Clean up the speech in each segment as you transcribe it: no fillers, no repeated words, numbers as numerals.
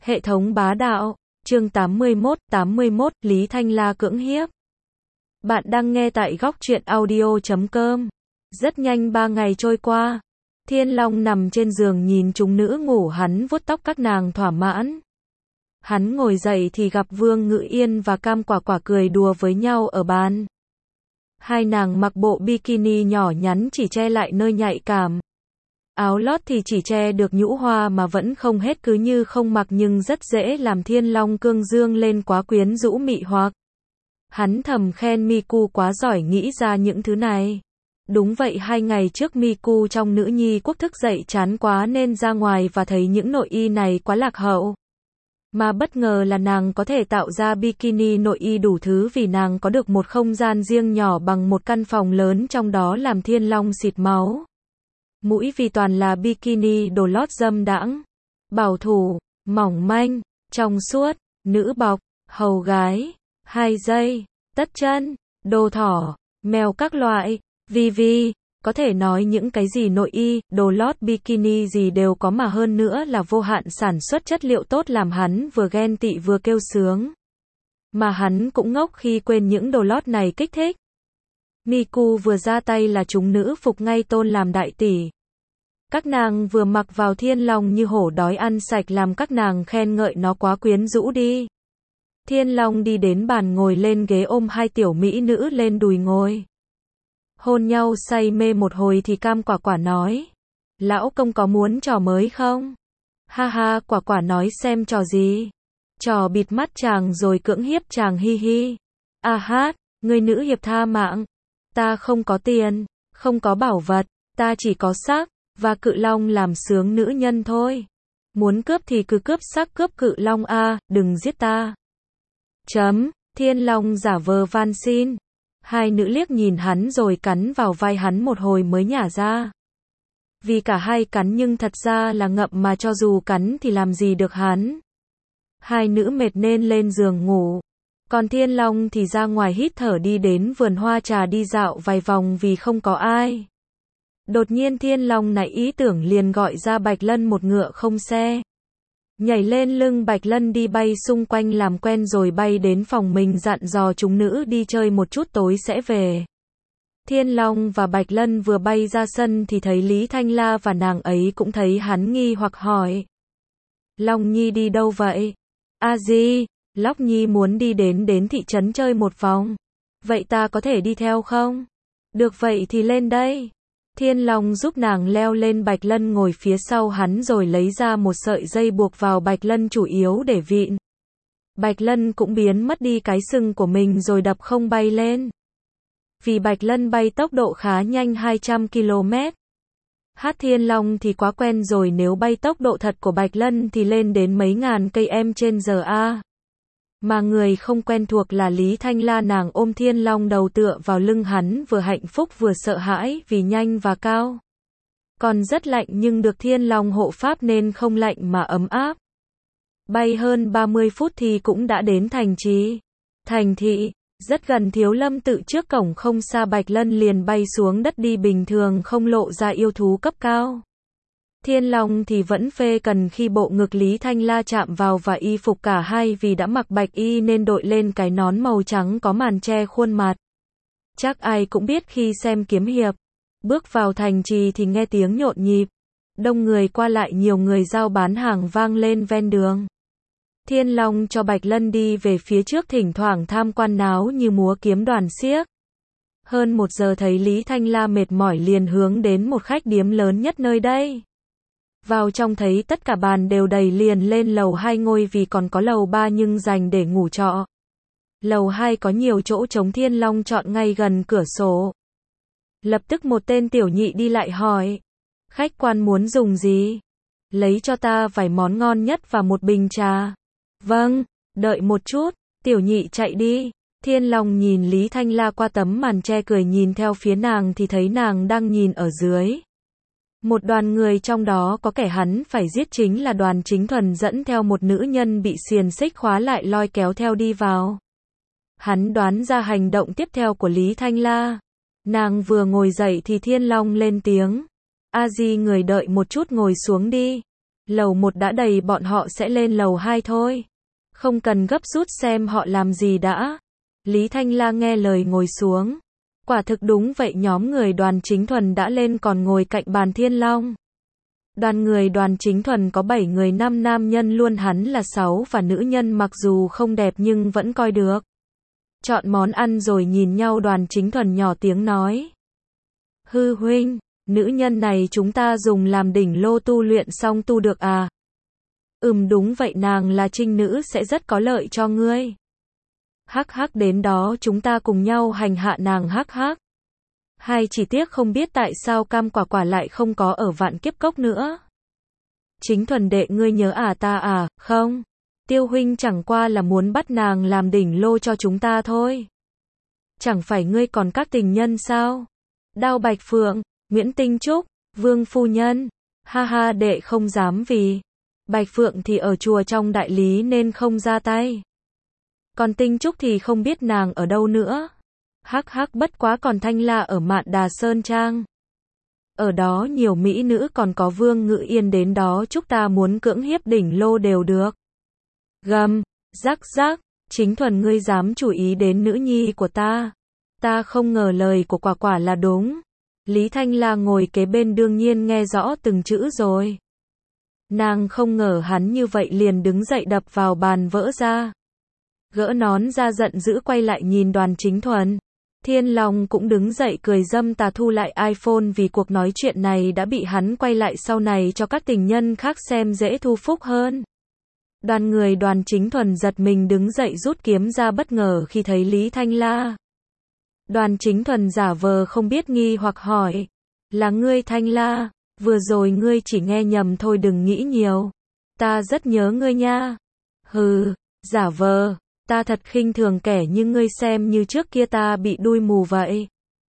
Hệ thống bá đạo, chương 81, Lý Thanh La cưỡng hiếp. Bạn đang nghe tại góc truyện audio.com. Rất nhanh 3 ngày trôi qua. Thiên Long nằm trên giường nhìn chúng nữ ngủ, hắn vuốt tóc các nàng thỏa mãn. Hắn ngồi dậy thì gặp Vương Ngự Yên và Cam Quả Quả cười đùa với nhau ở bàn. Hai nàng mặc bộ bikini nhỏ nhắn chỉ che lại nơi nhạy cảm. Áo lót thì chỉ che được nhũ hoa mà vẫn không hết, cứ như không mặc nhưng rất dễ làm Thiên Long cương dương lên, quá quyến rũ mị hoặc. Hắn thầm khen Miku quá giỏi nghĩ ra những thứ này. Đúng vậy, 2 ngày trước Miku trong Nữ Nhi Quốc thức dậy chán quá nên ra ngoài và thấy những nội y này quá lạc hậu. Mà bất ngờ là nàng có thể tạo ra bikini nội y đủ thứ, vì nàng có được một không gian riêng nhỏ bằng một căn phòng lớn, trong đó làm Thiên Long xịt máu mũi vì toàn là bikini đồ lót dâm đãng, bảo thủ, mỏng manh, trong suốt, nữ bọc, hầu gái, 2 giây, tất chân, đồ thỏ, mèo các loại, vi, có thể nói những cái gì nội y, đồ lót bikini gì đều có, mà hơn nữa là vô hạn sản xuất chất liệu tốt, làm hắn vừa ghen tị vừa kêu sướng. Mà hắn cũng ngốc khi quên những đồ lót này kích thích. Miku vừa ra tay là chúng nữ phục ngay, tôn làm đại tỷ. Các nàng vừa mặc vào Thiên Long như hổ đói ăn sạch, làm các nàng khen ngợi nó quá quyến rũ đi. Thiên Long đi đến bàn ngồi lên ghế, ôm 2 tiểu mỹ nữ lên đùi ngồi. Hôn nhau say mê một hồi thì Cam Quả Quả nói: lão công có muốn trò mới không? Ha ha, Quả Quả nói xem trò gì. Trò bịt mắt chàng rồi cưỡng hiếp chàng, hi hi. A hát, người nữ hiệp tha mạng. Ta không có tiền, không có bảo vật, ta chỉ có xác và cự long làm sướng nữ nhân thôi. Muốn cướp thì cứ cướp xác cướp cự long a, đừng giết ta. Thiên Long giả vờ van xin. 2 nữ liếc nhìn hắn rồi cắn vào vai hắn một hồi mới nhả ra. Vì cả hai cắn nhưng thật ra là ngậm, mà cho dù cắn thì làm gì được hắn. 2 nữ mệt nên lên giường ngủ. Còn Thiên Long thì ra ngoài hít thở, đi đến vườn hoa trà đi dạo vài vòng vì không có ai. Đột nhiên Thiên Long nảy ý tưởng, liền gọi ra Bạch Lân một ngựa không xe. Nhảy lên lưng Bạch Lân đi bay xung quanh làm quen rồi bay đến phòng mình, dặn dò chúng nữ đi chơi một chút tối sẽ về. Thiên Long và Bạch Lân vừa bay ra sân thì thấy Lý Thanh La và nàng ấy cũng thấy hắn, nghi hoặc hỏi: Long Nhi đi đâu vậy? A Di, Lóc Nhi muốn đi đến thị trấn chơi một vòng. Vậy ta có thể đi theo không? Được, vậy thì lên đây. Thiên Long giúp nàng leo lên, Bạch Lân ngồi phía sau hắn rồi lấy ra một sợi dây buộc vào Bạch Lân, chủ yếu để vịn. Bạch Lân cũng biến mất đi cái sừng của mình rồi đập không bay lên. Vì Bạch Lân bay tốc độ khá nhanh, 200 km. Thiên Long thì quá quen rồi, nếu bay tốc độ thật của Bạch Lân thì lên đến mấy ngàn km/h. Mà người không quen thuộc là Lý Thanh La, nàng ôm Thiên Long đầu tựa vào lưng hắn, vừa hạnh phúc vừa sợ hãi vì nhanh và cao. Còn rất lạnh nhưng được Thiên Long hộ pháp nên không lạnh mà ấm áp. Bay hơn 30 phút thì cũng đã đến thành thị, rất gần Thiếu Lâm Tự, trước cổng không xa Bạch Lân liền bay xuống đất đi bình thường, không lộ ra yêu thú cấp cao. Thiên Long thì vẫn phê cần khi bộ ngực Lý Thanh La chạm vào và y phục cả hai, vì đã mặc bạch y nên đội lên cái nón màu trắng có màn che khuôn mặt. Chắc ai cũng biết khi xem kiếm hiệp. Bước vào thành trì thì nghe tiếng nhộn nhịp, đông người qua lại, nhiều người giao bán hàng vang lên ven đường. Thiên Long cho Bạch Lân đi về phía trước, thỉnh thoảng tham quan náo như múa kiếm đoàn xiếc. Hơn 1 giờ thấy Lý Thanh La mệt mỏi liền hướng đến một khách điếm lớn nhất nơi đây. Vào trong thấy tất cả bàn đều đầy, liền lên lầu 2 ngồi, vì còn có lầu 3 nhưng dành để ngủ trọ. Lầu 2 có nhiều chỗ trống, Thiên Long chọn ngay gần cửa sổ. Lập tức một tên tiểu nhị đi lại hỏi: khách quan muốn dùng gì? Lấy cho ta vài món ngon nhất và một bình trà. Vâng, đợi một chút. Tiểu nhị chạy đi. Thiên Long nhìn Lý Thanh La qua tấm màn che, cười nhìn theo phía nàng thì thấy nàng đang nhìn ở dưới. Một đoàn người, trong đó có kẻ hắn phải giết, chính là Đoàn Chính Thuần dẫn theo một nữ nhân bị xiềng xích khóa lại, lôi kéo theo đi vào. Hắn đoán ra hành động tiếp theo của Lý Thanh La. Nàng vừa ngồi dậy thì Thiên Long lên tiếng: A Di, người đợi một chút, ngồi xuống đi. Lầu 1 đã đầy, bọn họ sẽ lên lầu 2 thôi. Không cần gấp rút, xem họ làm gì đã. Lý Thanh La nghe lời ngồi xuống. Quả thực đúng vậy, nhóm người Đoàn Chính Thuần đã lên còn ngồi cạnh bàn Thiên Long. Đoàn người Đoàn Chính Thuần có 7 người, 5 nam nhân luôn, hắn là 6 và nữ nhân mặc dù không đẹp nhưng vẫn coi được. Chọn món ăn rồi nhìn nhau, Đoàn Chính Thuần nhỏ tiếng nói. Hư huynh, nữ nhân này chúng ta dùng làm đỉnh lô tu luyện xong tu được à? Đúng vậy, nàng là trinh nữ sẽ rất có lợi cho ngươi. Hắc hắc, đến đó chúng ta cùng nhau hành hạ nàng, hắc hắc. Hai, chỉ tiếc không biết tại sao Cam Quả Quả lại không có ở Vạn Kiếp Cốc nữa. Chính Thuần đệ, ngươi nhớ à ta à? Không. Tiêu huynh chẳng qua là muốn bắt nàng làm đỉnh lô cho chúng ta thôi. Chẳng phải ngươi còn các tình nhân sao? Đao Bạch Phượng, Nguyễn Tinh Trúc, Vương phu nhân. Ha ha, đệ không dám, vì Bạch Phượng thì ở chùa trong đại lý nên không ra tay. Còn Tinh Trúc thì không biết nàng ở đâu nữa. Hắc hắc, bất quá còn Thanh La ở Mạn Đà Sơn Trang. Ở đó nhiều mỹ nữ, còn có Vương Ngự Yên đến đó chúc ta muốn cưỡng hiếp đỉnh lô đều được. Gầm, rắc rắc, Chính Thuần, ngươi dám chú ý đến nữ nhi của ta. Ta không ngờ lời của Quả Quả là đúng. Lý Thanh La ngồi kế bên đương nhiên nghe rõ từng chữ rồi. Nàng không ngờ hắn như vậy, liền đứng dậy đập vào bàn vỡ ra. Gỡ nón ra, giận dữ quay lại nhìn Đoàn Chính Thuần. Thiên Long cũng đứng dậy cười dâm tà, thu lại iPhone vì cuộc nói chuyện này đã bị hắn quay lại sau này cho các tình nhân khác xem dễ thu phúc hơn. Đoàn người Đoàn Chính Thuần giật mình đứng dậy rút kiếm ra, bất ngờ khi thấy Lý Thanh La. Đoàn Chính Thuần giả vờ không biết, nghi hoặc hỏi. Là ngươi Thanh La? Vừa rồi ngươi chỉ nghe nhầm thôi, đừng nghĩ nhiều. Ta rất nhớ ngươi nha. Hừ, giả vờ. Ta thật khinh thường kẻ như ngươi, xem như trước kia ta bị đuôi mù vậy.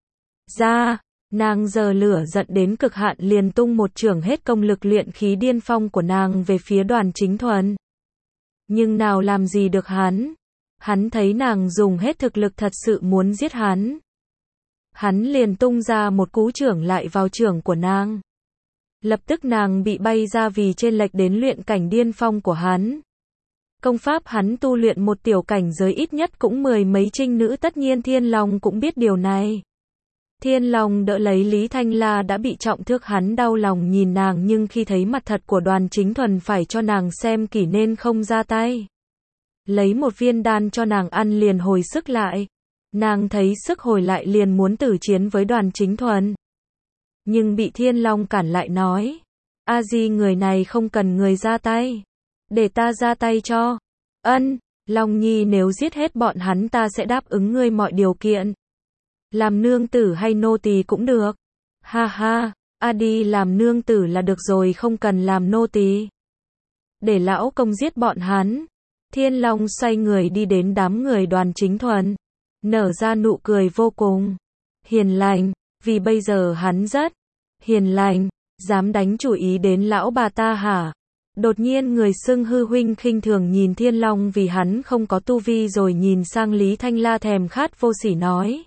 Ra, nàng giờ lửa giận đến cực hạn, liền tung một chưởng, hết công lực luyện khí điên phong của nàng về phía Đoàn Chính Thuần. Nhưng nào làm gì được hắn. Hắn thấy nàng dùng hết thực lực, thật sự muốn giết hắn. Hắn liền tung ra một cú chưởng lại vào chưởng của nàng. Lập tức nàng bị bay ra vì chênh lệch đến luyện cảnh điên phong của hắn. Công pháp hắn tu luyện một tiểu cảnh giới ít nhất cũng 10 mấy trinh nữ, tất nhiên Thiên Long cũng biết điều này. Thiên Long đỡ lấy Lý Thanh La đã bị trọng thương, hắn đau lòng nhìn nàng, nhưng khi thấy mặt thật của Đoàn Chính Thuần phải cho nàng xem kỹ nên không ra tay. Lấy một viên đan cho nàng ăn liền hồi sức lại. Nàng thấy sức hồi lại liền muốn tử chiến với Đoàn Chính Thuần. Nhưng bị Thiên Long cản lại, nói. A Di, người này không cần người ra tay. Để ta ra tay cho. Ân, Long Nhi, nếu giết hết bọn hắn ta sẽ đáp ứng ngươi mọi điều kiện. Làm nương tử hay nô tỳ cũng được. Ha ha, a đi làm nương tử là được rồi, không cần làm nô tỳ. Để lão công giết bọn hắn. Thiên Long xoay người đi đến đám người Đoàn Chính Thuần. Nở ra nụ cười vô cùng hiền lành, vì bây giờ hắn rất hiền lành. Dám đánh chủ ý đến lão bà ta hả? Đột nhiên người xưng hư huynh khinh thường nhìn Thiên Long vì hắn không có tu vi, rồi nhìn sang Lý Thanh La thèm khát vô sỉ nói.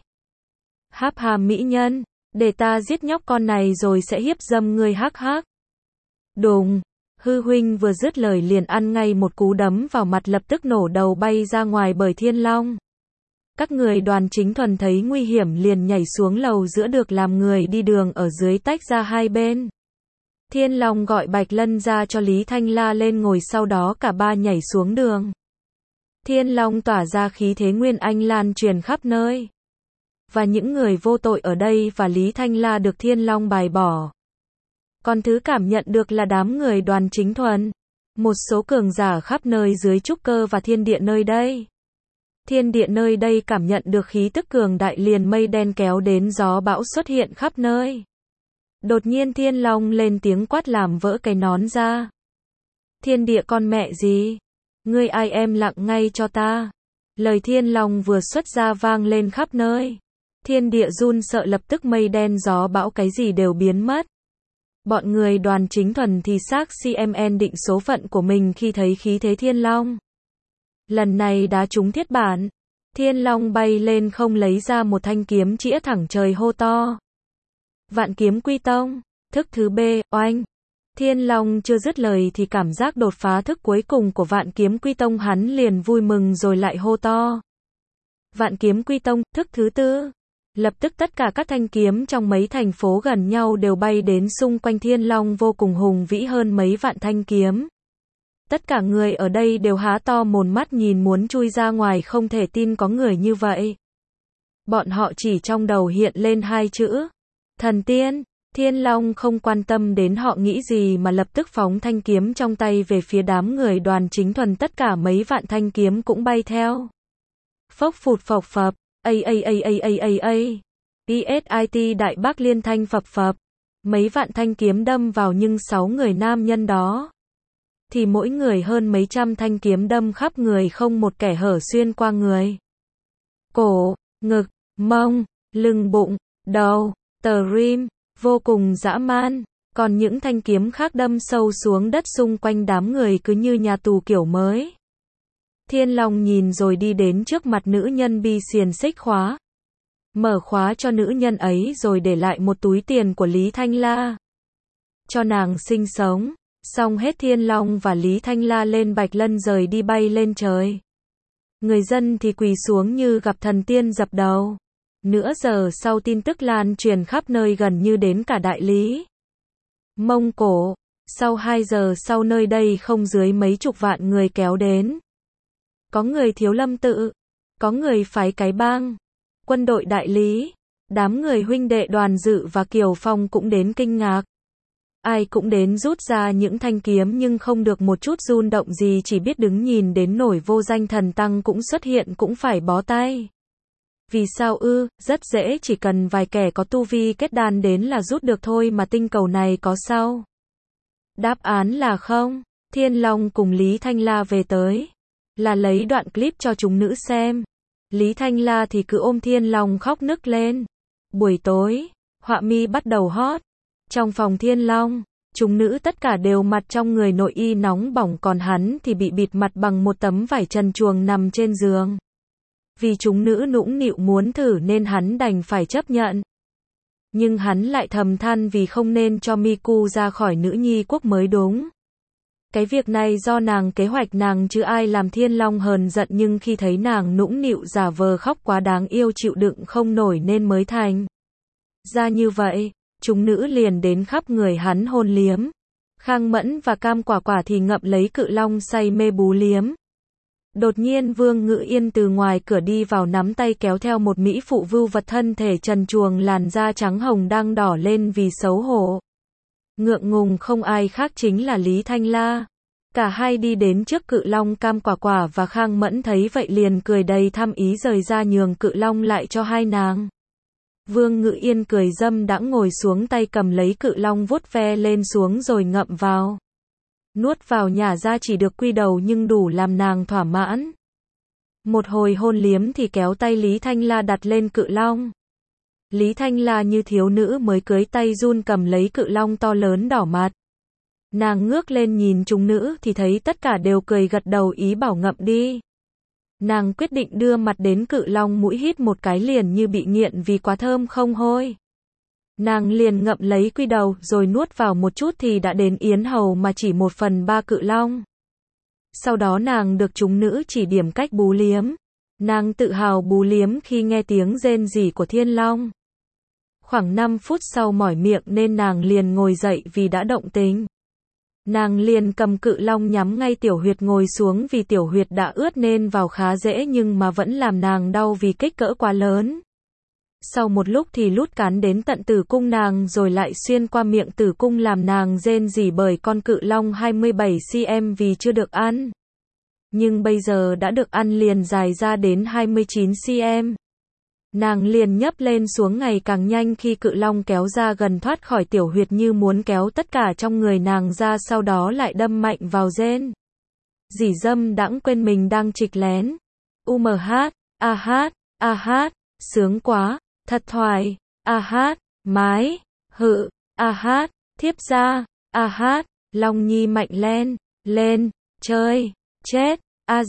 Háp hàm mỹ nhân, để ta giết nhóc con này rồi sẽ hiếp dâm ngươi, hắc hắc. Đùng, hư huynh vừa dứt lời liền ăn ngay một cú đấm vào mặt, lập tức nổ đầu bay ra ngoài bởi Thiên Long. Các người Đoàn Chính Thuần thấy nguy hiểm liền nhảy xuống lầu giữa, được làm người đi đường ở dưới tách ra hai bên. Thiên Long gọi Bạch Lân ra cho Lý Thanh La lên ngồi, sau đó cả ba nhảy xuống đường. Thiên Long tỏa ra khí thế nguyên anh lan truyền khắp nơi. Và những người vô tội ở đây và Lý Thanh La được Thiên Long bài bỏ. Còn thứ cảm nhận được là đám người Đoàn Chính Thuần. Một số cường giả khắp nơi dưới trúc cơ và thiên địa nơi đây. Thiên địa nơi đây cảm nhận được khí tức cường đại, liền mây đen kéo đến, gió bão xuất hiện khắp nơi. Đột nhiên Thiên Long lên tiếng quát làm vỡ cái nón ra. Thiên địa con mẹ gì? Ngươi ai em lặng ngay cho ta. Lời Thiên Long vừa xuất ra vang lên khắp nơi. Thiên địa run sợ, lập tức mây đen gió bão cái gì đều biến mất. Bọn người Đoàn Chính Thuần thì xác CMN định số phận của mình khi thấy khí thế Thiên Long. Lần này đá trúng thiết bản. Thiên Long bay lên không, lấy ra một thanh kiếm chĩa thẳng trời, hô to. Vạn kiếm quy tông. Thức thứ B, oanh. Thiên Long chưa dứt lời thì cảm giác đột phá thức cuối cùng của Vạn Kiếm Quy Tông hắn liền vui mừng rồi lại hô to. Vạn Kiếm Quy Tông, thức thứ tư. Lập tức tất cả các thanh kiếm trong mấy thành phố gần nhau đều bay đến xung quanh Thiên Long vô cùng hùng vĩ hơn mấy vạn thanh kiếm. Tất cả người ở đây đều há to mồm mắt nhìn muốn chui ra ngoài không thể tin có người như vậy. Bọn họ chỉ trong đầu hiện lên hai chữ. Thần tiên. Thiên Long không quan tâm đến họ nghĩ gì mà lập tức phóng thanh kiếm trong tay về phía đám người Đoàn Chính Thuần tất cả mấy vạn thanh kiếm cũng bay theo. Phốc phụt phộc phập, PSIT Đại Bác Liên thanh phập phập. Mấy vạn thanh kiếm đâm vào nhưng 6 người nam nhân đó. Thì mỗi người hơn mấy trăm thanh kiếm đâm khắp người không một kẻ hở xuyên qua người. Cổ, ngực, mông, lưng bụng, đầu, tờ rim, vô cùng dã man. Còn những thanh kiếm khác đâm sâu xuống đất xung quanh đám người cứ như nhà tù kiểu mới. Thiên Long nhìn rồi đi đến trước mặt nữ nhân bi xiềng xích khóa. Mở khóa cho nữ nhân ấy rồi để lại một túi tiền của Lý Thanh La. Cho nàng sinh sống. Xong hết Thiên Long và Lý Thanh La lên Bạch Lân rời đi bay lên trời. Người dân thì quỳ xuống như gặp thần tiên dập đầu. Nửa giờ sau tin tức lan truyền khắp nơi gần như đến cả Đại Lý, Mông Cổ. Sau 2 giờ sau nơi đây không dưới mấy chục vạn người kéo đến. Có người Thiếu Lâm Tự, có người phái Cái Bang, quân đội Đại Lý, đám người huynh đệ Đoàn Dự và Kiều Phong cũng đến kinh ngạc. Ai cũng đến rút ra những thanh kiếm nhưng không được một chút run động gì chỉ biết đứng nhìn đến nổi vô danh thần tăng cũng xuất hiện cũng phải bó tay. Vì sao ư, rất dễ chỉ cần vài kẻ có tu vi kết đan đến là rút được thôi mà tinh cầu này có sao? Đáp án là không. Thiên Long cùng Lý Thanh La về tới. Là lấy đoạn clip cho chúng nữ xem. Lý Thanh La thì cứ ôm Thiên Long khóc nức lên. Buổi tối, họa mi bắt đầu hot. Trong phòng Thiên Long, chúng nữ tất cả đều mặt trong người nội y nóng bỏng còn hắn thì bị bịt mặt bằng một tấm vải trần truồng nằm trên giường. Vì chúng nữ nũng nịu muốn thử nên hắn đành phải chấp nhận. Nhưng hắn lại thầm than vì không nên cho Miku ra khỏi nữ nhi quốc mới đúng. Cái việc này do nàng kế hoạch nàng chứ ai làm. Thiên Long hờn giận nhưng khi thấy nàng nũng nịu giả vờ khóc quá đáng yêu chịu đựng không nổi nên mới thành ra như vậy. Chúng nữ liền đến khắp người hắn hôn liếm. Khang Mẫn và Cam Quả Quả thì ngậm lấy Cự Long say mê bú liếm. Đột nhiên Vương Ngự Yên từ ngoài cửa đi vào nắm tay kéo theo một mỹ phụ vưu vật thân thể trần truồng làn da trắng hồng đang đỏ lên vì xấu hổ. Ngượng ngùng không ai khác chính là Lý Thanh La. Cả hai đi đến trước Cự Long. Cam Quả Quả và Khang Mẫn thấy vậy liền cười đầy thăm ý rời ra nhường Cự Long lại cho hai nàng. Vương Ngự Yên cười dâm đãng ngồi xuống tay cầm lấy Cự Long vuốt ve lên xuống rồi ngậm vào. Nuốt vào nhả ra chỉ được quy đầu nhưng đủ làm nàng thỏa mãn. Một hồi hôn liếm thì kéo tay Lý Thanh La đặt lên Cự Long. Lý Thanh La như thiếu nữ mới cưới tay run cầm lấy Cự Long to lớn đỏ mặt. Nàng ngước lên nhìn chúng nữ thì thấy tất cả đều cười gật đầu ý bảo ngậm đi. Nàng quyết định đưa mặt đến Cự Long mũi hít một cái liền như bị nghiện vì quá thơm không hôi. Nàng liền ngậm lấy quy đầu rồi nuốt vào một chút thì đã đến yến hầu mà chỉ 1/3 Cự Long. Sau đó nàng được chúng nữ chỉ điểm cách bú liếm. Nàng tự hào bú liếm khi nghe tiếng rên rỉ của Thiên Long. Khoảng 5 phút sau mỏi miệng nên nàng liền ngồi dậy vì đã động tình. Nàng liền cầm Cự Long nhắm ngay tiểu huyệt ngồi xuống vì tiểu huyệt đã ướt nên vào khá dễ nhưng mà vẫn làm nàng đau vì kích cỡ quá lớn. Sau một lúc thì lút cán đến tận tử cung nàng rồi lại xuyên qua miệng tử cung làm nàng rên rỉ bởi con Cự Long 27 cm vì chưa được ăn. Nhưng bây giờ đã được ăn liền dài ra đến 29 cm. Nàng liền nhấp lên xuống ngày càng nhanh khi Cự Long kéo ra gần thoát khỏi tiểu huyệt như muốn kéo tất cả trong người nàng ra sau đó lại đâm mạnh vào rên. Dỉ dâm đãng quên mình đang trịch lén. Sướng quá, thật thoải, mái, thiếp ra, Long Nhi mạnh lên, chơi, chết,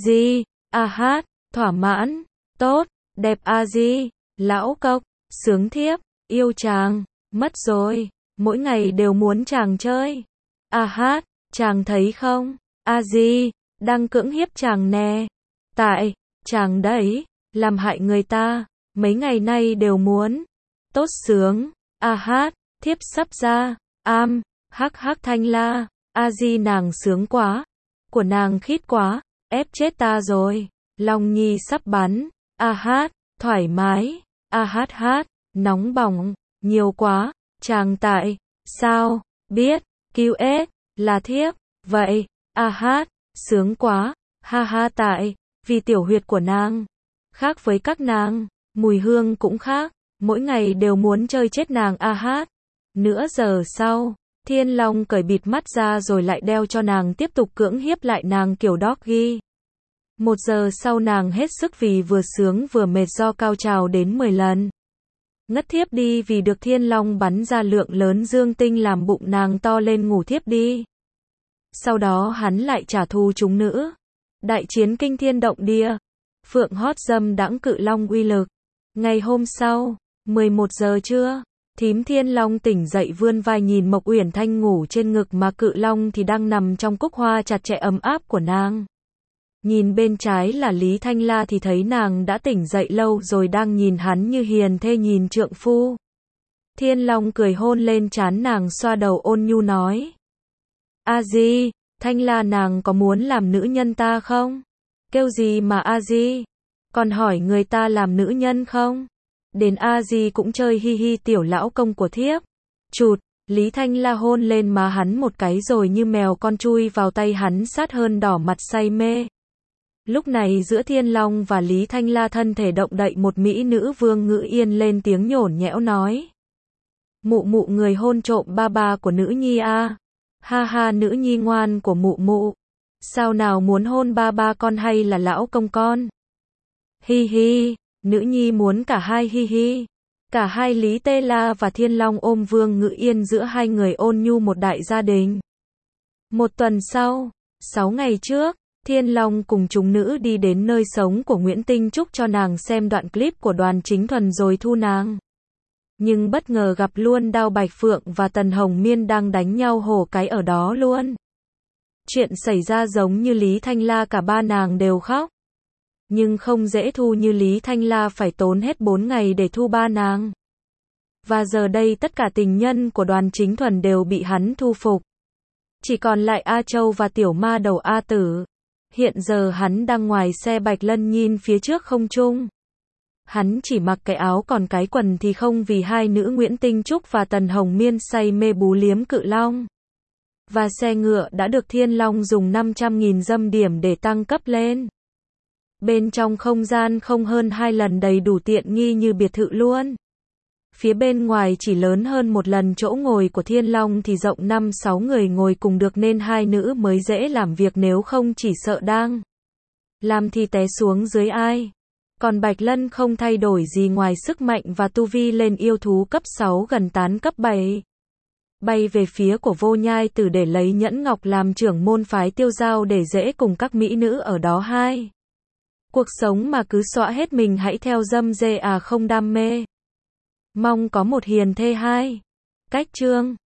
thỏa mãn, tốt, đẹp lão cốc, sướng thiếp, yêu chàng, mất rồi, mỗi ngày đều muốn chàng chơi. A hát, chàng thấy không? A Di, đang cưỡng hiếp chàng nè. Tại, chàng đấy, làm hại người ta, mấy ngày nay đều muốn. Tốt sướng, A hát, thiếp sắp ra, hắc hắc Thanh La, A Di nàng sướng quá, của nàng khít quá, ép chết ta rồi, Long Nhi sắp bắn, A hát, thoải mái, A hát hát, nóng bỏng, nhiều quá, chàng tại, sao, biết, QS, là thiếp, vậy, A hát, sướng quá, ha ha tại, vì tiểu huyệt của nàng, khác với các nàng, mùi hương cũng khác, mỗi ngày đều muốn chơi chết nàng A hát. Nửa giờ sau, Thiên Long cởi bịt mắt ra rồi lại đeo cho nàng tiếp tục cưỡng hiếp lại nàng kiểu doggy. 1 giờ sau nàng hết sức vì vừa sướng vừa mệt do cao trào đến 10 lần. Ngất thiếp đi vì được Thiên Long bắn ra lượng lớn dương tinh làm bụng nàng to lên ngủ thiếp đi. Sau đó hắn lại trả thù chúng nữ. Đại chiến kinh thiên động địa. Phượng hót dâm đãng cự long uy lực. Ngày hôm sau, 11 giờ trưa, thím Thiên Long tỉnh dậy vươn vai nhìn Mộc Uyển Thanh ngủ trên ngực mà cự long thì đang nằm trong cúc hoa chặt chẽ ấm áp của nàng. Nhìn bên trái là Lý Thanh La thì thấy nàng đã tỉnh dậy lâu rồi đang nhìn hắn như hiền thê nhìn trượng phu. Thiên Long cười hôn lên trán nàng xoa đầu ôn nhu nói. A Di, Thanh La nàng có muốn làm nữ nhân ta không? Kêu gì mà A Di? Còn hỏi người ta làm nữ nhân không? Đến A Di cũng chơi hi hi tiểu lão công của thiếp. Chụt, Lý Thanh La hôn lên má hắn một cái rồi như mèo con chui vào tay hắn sát hơn đỏ mặt say mê. Lúc này giữa Thiên Long và Lý Thanh La thân thể động đậy một mỹ nữ Vương Ngữ Yên lên tiếng nhổn nhẽo nói. Mụ mụ người hôn trộm ba ba của nữ nhi a. Ha ha nữ nhi ngoan của mụ mụ. Sao nào muốn hôn ba ba con hay là lão công con? Hi hi, nữ nhi muốn cả hai hi hi. Cả hai Lý Tê La và Thiên Long ôm Vương Ngữ Yên giữa hai người ôn nhu một đại gia đình. 1 tuần sau, 6 ngày trước, Thiên Long cùng chúng nữ đi đến nơi sống của Nguyễn Tinh Trúc cho nàng xem đoạn clip của Đoàn Chính Thuần rồi thu nàng. Nhưng bất ngờ gặp luôn Đao Bạch Phượng và Tần Hồng Miên đang đánh nhau hổ cái ở đó luôn. Chuyện xảy ra giống như Lý Thanh La cả ba nàng đều khóc. Nhưng không dễ thu như Lý Thanh La phải tốn hết 4 ngày để thu ba nàng. Và giờ đây tất cả tình nhân của Đoàn Chính Thuần đều bị hắn thu phục. Chỉ còn lại A Châu và tiểu ma đầu A Tử. Hiện giờ hắn đang ngoài xe Bạch Lân nhìn phía trước không trung. Hắn chỉ mặc cái áo còn cái quần thì không vì hai nữ Nguyễn Tinh Trúc và Tần Hồng Miên say mê bú liếm cự long. Và xe ngựa đã được Thiên Long dùng 500.000 dâm điểm để tăng cấp lên. Bên trong không gian không hơn 2 lần đầy đủ tiện nghi như biệt thự luôn. Phía bên ngoài chỉ lớn hơn 1 lần chỗ ngồi của Thiên Long thì rộng 5-6 người ngồi cùng được nên hai nữ mới dễ làm việc nếu không chỉ sợ đang làm thì té xuống dưới ai. Còn Bạch Lân không thay đổi gì ngoài sức mạnh và tu vi lên yêu thú cấp 6 gần tán cấp 7. Bay về phía của Vô Nhai Tử để lấy nhẫn ngọc làm trưởng môn phái Tiêu Giao để dễ cùng các mỹ nữ ở đó hai. Cuộc sống mà cứ xõa hết mình hãy theo dâm dê à không đam mê. Mong có một hiền thê hai. Cách chương